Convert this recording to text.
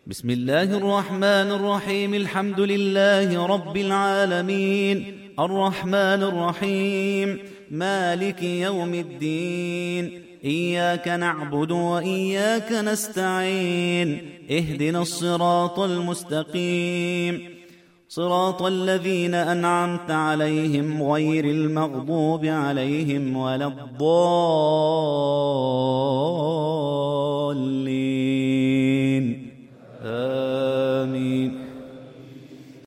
بسم الله الرحمن الرحيم. الحمد لله رب العالمين، الرحمن الرحيم، مالك يوم الدين، إياك نعبد وإياك نستعين، اهدنا الصراط المستقيم، صراط الذين أنعمت عليهم غير المغضوب عليهم ولا الضالين.